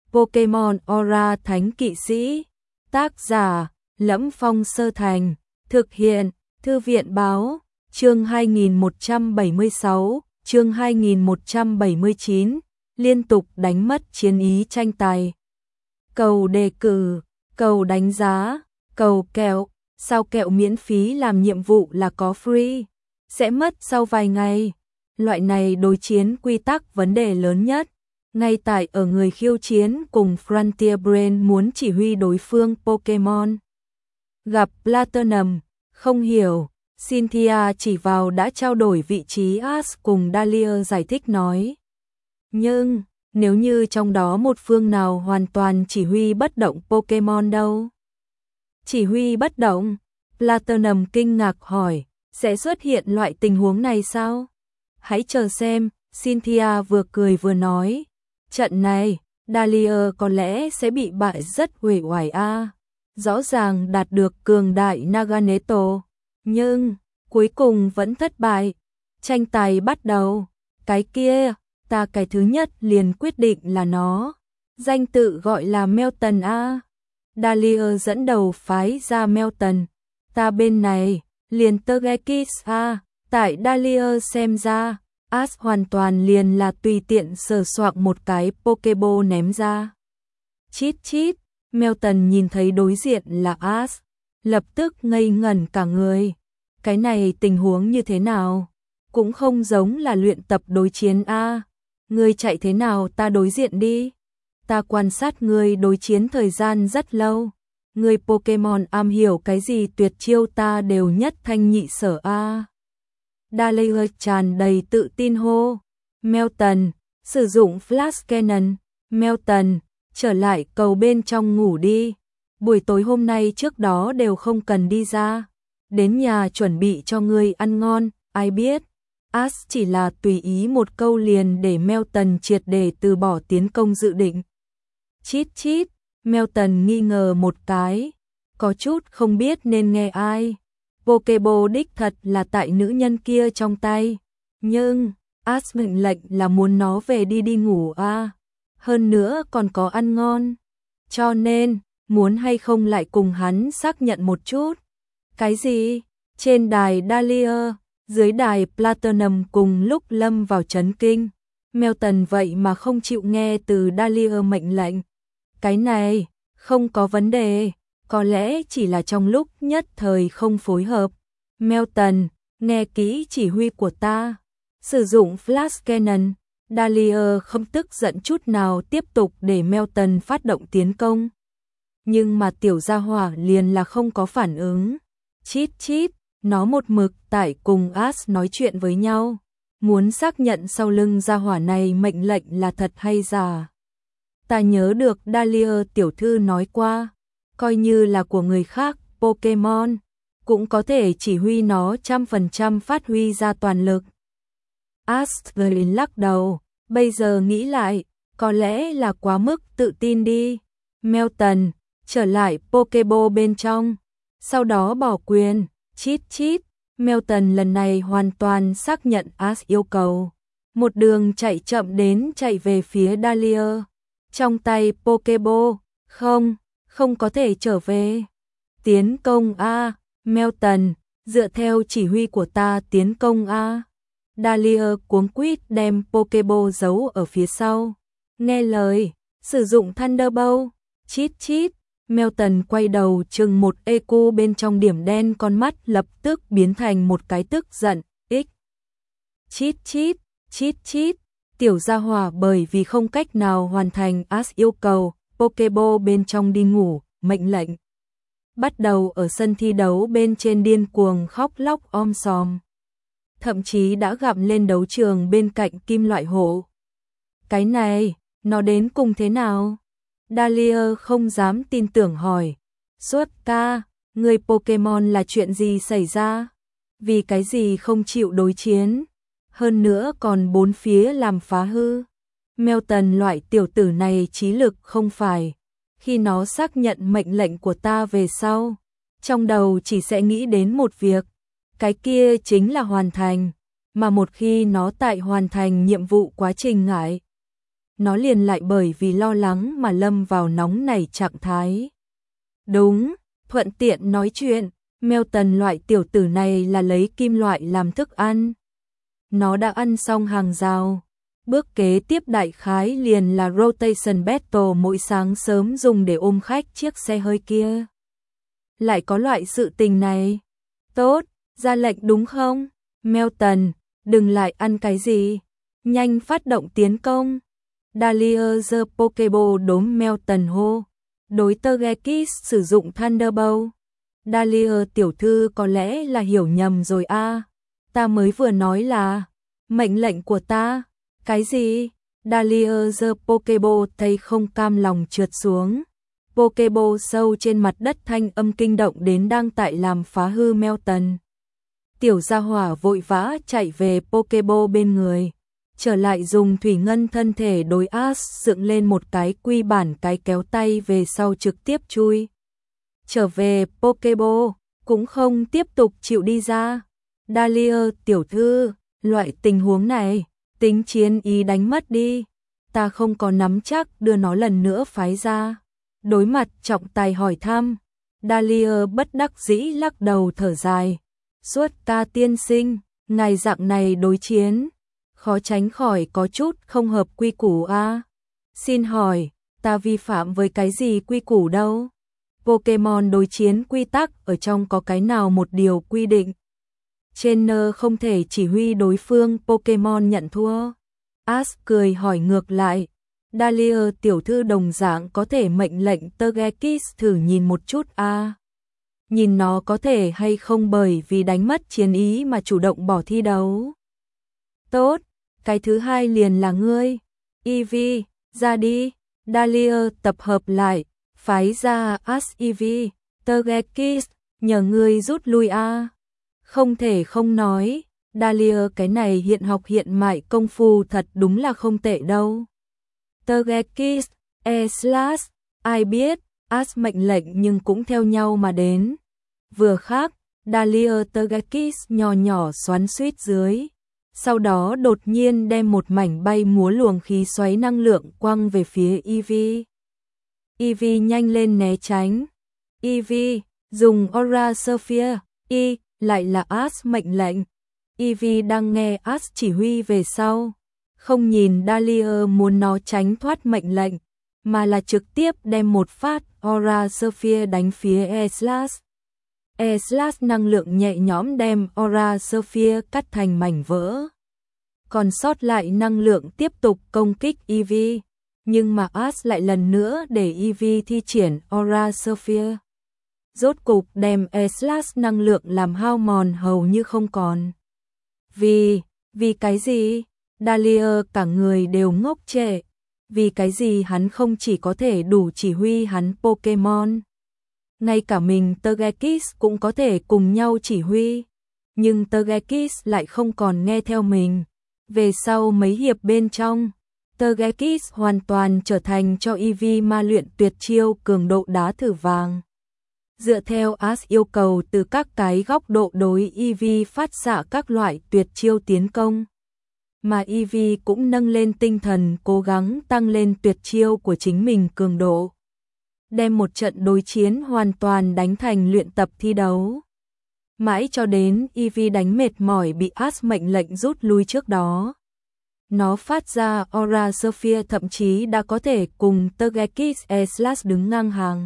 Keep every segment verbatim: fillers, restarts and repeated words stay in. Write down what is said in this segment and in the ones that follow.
Pokemon Aura Thánh Kỵ Sĩ. Tác giả: Lẫm Phong Sơ Thành. Thực hiện: Thư viện Báo. Chương hai nghìn một trăm bảy mươi sáu, chương hai nghìn một trăm bảy mươi chín, liên tục đánh mất chiến ý tranh tài. Cầu đề cử, cầu đánh giá, cầu kẹo, sao kẹo miễn phí làm nhiệm vụ là có free, sẽ mất sau vài ngày. Loại này đối chiến quy tắc vấn đề lớn nhất, ngay tại ở người khiêu chiến cùng Frontier Brain muốn chỉ huy đối phương Pokemon. Gặp Platinum, không hiểu, Cynthia chỉ vào đã trao đổi vị trí Ash cùng Dahlia giải thích nói. Nhưng, nếu như trong đó một phương nào hoàn toàn chỉ huy bất động Pokemon đâu? Chỉ huy bất động? Platinum kinh ngạc hỏi, sẽ xuất hiện loại tình huống này sao? Hãy chờ xem, Cynthia vừa cười vừa nói. Trận này, Dahlia có lẽ sẽ bị bại rất uể oải a. Rõ ràng đạt được cường đại Naganeto, nhưng cuối cùng vẫn thất bại. Tranh tài bắt đầu. Cái kia, ta cái thứ nhất liền quyết định là nó. Danh tự gọi là Melton a. Dahlia dẫn đầu phái ra Melton. Ta bên này, liền Togekiss a. Tại Dahlia xem ra, Ash hoàn toàn liền là tùy tiện sờ soạng một cái Pokeball ném ra. Chít chít, Melton nhìn thấy đối diện là Ash, lập tức ngây ngẩn cả người. Cái này tình huống như thế nào? Cũng không giống là luyện tập đối chiến a. Ngươi chạy thế nào ta đối diện đi. Ta quan sát ngươi đối chiến thời gian rất lâu. Ngươi Pokemon am hiểu cái gì tuyệt chiêu ta đều nhất thanh nhị sở a. Dahlia tràn đầy tự tin hô. Melton, sử dụng Flash Cannon. Melton, trở lại cầu bên trong ngủ đi. Buổi tối hôm nay trước đó đều không cần đi ra. Đến nhà chuẩn bị cho ngươi ăn ngon, ai biết. Ash chỉ là tùy ý một câu liền để Melton triệt để từ bỏ tiến công dự định. Chít chít, Melton nghi ngờ một cái, có chút không biết nên nghe ai. Pokeball đích thật là tại nữ nhân kia trong tay, nhưng Ash mệnh lệnh là muốn nó về đi đi ngủ a, hơn nữa còn có ăn ngon. Cho nên, muốn hay không lại cùng hắn xác nhận một chút. Cái gì? Trên đài Dahlia, dưới đài Platinum cùng lúc lâm vào chấn kinh. Melton vậy mà không chịu nghe từ Dahlia mệnh lệnh. Cái này, không có vấn đề, có lẽ chỉ là trong lúc nhất thời không phối hợp. Melton, nghe kỹ chỉ huy của ta. Sử dụng Flash Cannon, Dahlia không tức giận chút nào tiếp tục để Melton phát động tiến công. Nhưng mà tiểu gia hỏa liền là không có phản ứng. Chít chít, nó một mực tại cùng Ash nói chuyện với nhau, muốn xác nhận sau lưng gia hỏa này mệnh lệnh là thật hay giả. Ta nhớ được Dahlia tiểu thư nói qua, coi như là của người khác, Pokemon cũng có thể chỉ huy nó trăm phần trăm phát huy ra toàn lực. Ash lắc đầu, bây giờ nghĩ lại, có lẽ là quá mức tự tin đi. Melton, trở lại Pokeball bên trong, sau đó bỏ quyền. Chít chít, Melton lần này hoàn toàn xác nhận Ash yêu cầu. Một đường chạy chậm đến chạy về phía Dahlia. Trong tay Pokeball, không, không có thể trở về. Tiến công a, Melton, dựa theo chỉ huy của ta tiến công a. Dahlia cuống quýt đem Pokeball giấu ở phía sau. Nghe lời, sử dụng Thunderbolt. Chít chít, Melton quay đầu chừng một e quy bên trong điểm đen, con mắt lập tức biến thành một cái tức giận, x. Chít chít, chít chít, tiểu gia hỏa bởi vì không cách nào hoàn thành Ash yêu cầu, Pokeball bên trong đi ngủ, mệnh lệnh. Bắt đầu ở sân thi đấu bên trên điên cuồng khóc lóc om sòm. Thậm chí đã gặm lên đấu trường bên cạnh kim loại hổ. Cái này, nó đến cùng thế nào? Dahlia không dám tin tưởng hỏi. Suốt ca, người Pokemon là chuyện gì xảy ra? Vì cái gì không chịu đối chiến? Hơn nữa còn bốn phía làm phá hư. Melton loại tiểu tử này trí lực không phải. Khi nó xác nhận mệnh lệnh của ta về sau, trong đầu chỉ sẽ nghĩ đến một việc. Cái kia chính là hoàn thành. Mà một khi nó tại hoàn thành nhiệm vụ quá trình ngại nó liền lại bởi vì lo lắng mà lâm vào nóng nảy trạng thái. Đúng, thuận tiện nói chuyện, Melton loại tiểu tử này là lấy kim loại làm thức ăn. Nó đã ăn xong hàng rào. Bước kế tiếp đại khái liền là rotation battle mỗi sáng sớm dùng để ôm khách chiếc xe hơi kia. Lại có loại sự tình này. Tốt, ra lệnh đúng không? Melton, đừng lại ăn cái gì. Nhanh phát động tiến công. Dahlia the Pokeball đốm Melton hô. Đối Togekiss sử dụng Thunderbolt. Dahlia tiểu thư có lẽ là hiểu nhầm rồi a. À. Ta mới vừa nói là mệnh lệnh của ta. Cái gì? Dahlia the Pokeball thấy không cam lòng trượt xuống. Pokeball sâu trên mặt đất thanh âm kinh động đến đang tại làm phá hư Melton. Tiểu gia hỏa vội vã chạy về Pokeball bên người. Trở lại dùng thủy ngân thân thể đối Ash dựng lên một cái quy bản cái kéo tay về sau trực tiếp chui. Trở về Pokeball, cũng không tiếp tục chịu đi ra. Dahlia tiểu thư, loại tình huống này, tính chiến ý đánh mất đi. Ta không có nắm chắc đưa nó lần nữa phái ra. Đối mặt trọng tài hỏi thăm, Dahlia bất đắc dĩ lắc đầu thở dài. Suốt ca tiên sinh, ngài dạng này đối chiến, khó tránh khỏi có chút không hợp quy củ a. À? Xin hỏi, ta vi phạm với cái gì quy củ đâu? Pokemon đối chiến quy tắc ở trong có cái nào một điều quy định? Trainer không thể chỉ huy đối phương Pokemon nhận thua. Ash cười hỏi ngược lại. Dahlia tiểu thư đồng dạng có thể mệnh lệnh Togekiss thử nhìn một chút a. À? Nhìn nó có thể hay không bởi vì đánh mất chiến ý mà chủ động bỏ thi đấu. Tốt, cái thứ hai liền là ngươi. Eevee, ra đi. Dahlia tập hợp lại, phái ra Ash Eevee, Togekiss, nhờ ngươi rút lui a. À? Không thể không nói, Dahlia cái này hiện học hiện mại công phu thật đúng là không tệ đâu. Togekiss, E-Slash, ai biết, Ash mệnh lệnh nhưng cũng theo nhau mà đến. Vừa khác, Dahlia Togekiss nhỏ nhỏ xoắn suýt dưới. Sau đó đột nhiên đem một mảnh bay múa luồng khí xoáy năng lượng quăng về phía Eevee. Eevee nhanh lên né tránh. Eevee, dùng Aura Sphere, y, lại là Ash mệnh lệnh. Eevee đang nghe Ash chỉ huy về sau. Không nhìn Dahlia muốn nó tránh thoát mệnh lệnh, mà là trực tiếp đem một phát Aura Sphere đánh phía E-Slash. E-Slash năng lượng nhẹ nhõm đem Aura Sphere cắt thành mảnh vỡ. Còn sót lại năng lượng tiếp tục công kích Eevee, nhưng mà Ash lại lần nữa để Eevee thi triển Aura Sphere. Rốt cục đem E-Slash năng lượng làm hao mòn hầu như không còn. Vì, vì cái gì? Dahlia cả người đều ngốc trệ. Vì cái gì hắn không chỉ có thể đủ chỉ huy hắn Pokemon, ngay cả mình Togekiss cũng có thể cùng nhau chỉ huy, nhưng Togekiss lại không còn nghe theo mình. Về sau mấy hiệp bên trong, Togekiss hoàn toàn trở thành cho Eevee ma luyện tuyệt chiêu cường độ đá thử vàng. Dựa theo Ash yêu cầu từ các cái góc độ đối Eevee phát xạ các loại tuyệt chiêu tiến công, mà Eevee cũng nâng lên tinh thần cố gắng tăng lên tuyệt chiêu của chính mình cường độ. Đem một trận đối chiến hoàn toàn đánh thành luyện tập thi đấu. Mãi cho đến Eevee đánh mệt mỏi bị Ash mệnh lệnh rút lui trước đó. Nó phát ra Aura Sphere thậm chí đã có thể cùng Togekiss E-Slash đứng ngang hàng.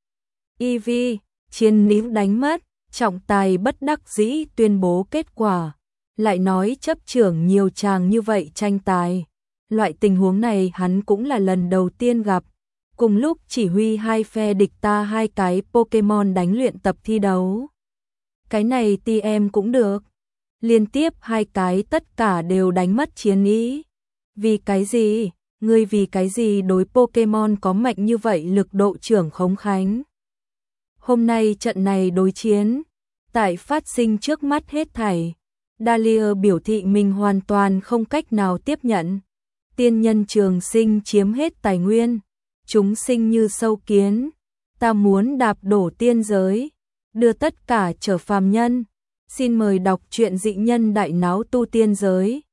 Eevee, chiến níu đánh mất, trọng tài bất đắc dĩ tuyên bố kết quả. Lại nói chấp trưởng nhiều chàng như vậy tranh tài. Loại tình huống này hắn cũng là lần đầu tiên gặp. Cùng lúc chỉ huy hai phe địch ta hai cái Pokemon đánh luyện tập thi đấu. Cái này tê em cũng được. Liên tiếp hai cái tất cả đều đánh mất chiến ý. Vì cái gì? Ngươi vì cái gì đối Pokemon có mạnh như vậy lực độ trưởng khống khánh? Hôm nay trận này đối chiến, tại phát sinh trước mắt hết thảy. Dahlia biểu thị mình hoàn toàn không cách nào tiếp nhận. Tiên nhân trường sinh chiếm hết tài nguyên. Chúng sinh như sâu kiến. Ta muốn đạp đổ tiên giới. Đưa tất cả trở phàm nhân. Xin mời đọc truyện dị nhân đại náo tu tiên giới.